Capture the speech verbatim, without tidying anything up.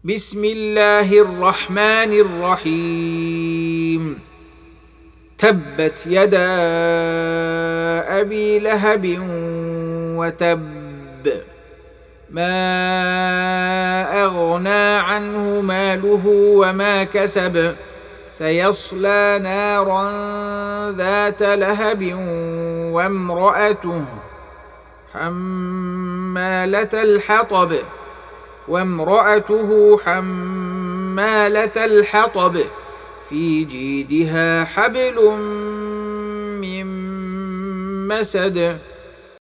بسم الله الرحمن الرحيم. تبت يدا أبي لهب وتب، ما أغنى عنه ماله وما كسب، سيصلى نارا ذات لهب وامرأته حمالة الحطب وامرأته حمالة الحطب في جيدها حبل من مسد.